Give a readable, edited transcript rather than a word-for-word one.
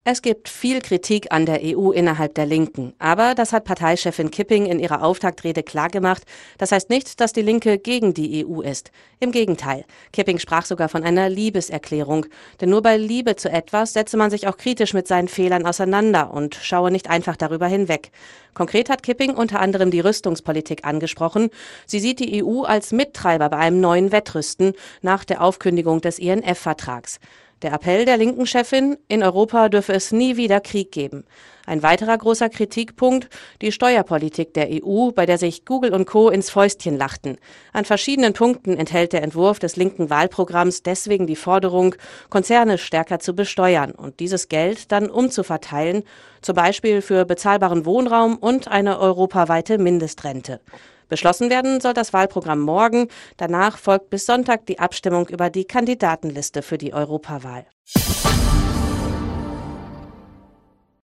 Es gibt viel Kritik an der EU innerhalb der Linken. Aber das hat Parteichefin Kipping in ihrer Auftaktrede klargemacht. Das heißt nicht, dass die Linke gegen die EU ist. Im Gegenteil. Kipping sprach sogar von einer Liebeserklärung. Denn nur bei Liebe zu etwas setze man sich auch kritisch mit seinen Fehlern auseinander und schaue nicht einfach darüber hinweg. Konkret hat Kipping unter anderem die Rüstungspolitik angesprochen. Sie sieht die EU als Mittreiber bei einem neuen Wettrüsten nach der Aufkündigung des INF-Vertrags. Der Appell der linken Chefin: In Europa dürfe es nie wieder Krieg geben. Ein weiterer großer Kritikpunkt: die Steuerpolitik der EU, bei der sich Google und Co. ins Fäustchen lachten. An verschiedenen Punkten enthält der Entwurf des linken Wahlprogramms deswegen die Forderung, Konzerne stärker zu besteuern und dieses Geld dann umzuverteilen, zum Beispiel für bezahlbaren Wohnraum und eine europaweite Mindestrente. Beschlossen werden soll das Wahlprogramm morgen. Danach folgt bis Sonntag die Abstimmung über die Kandidatenliste für die Europawahl.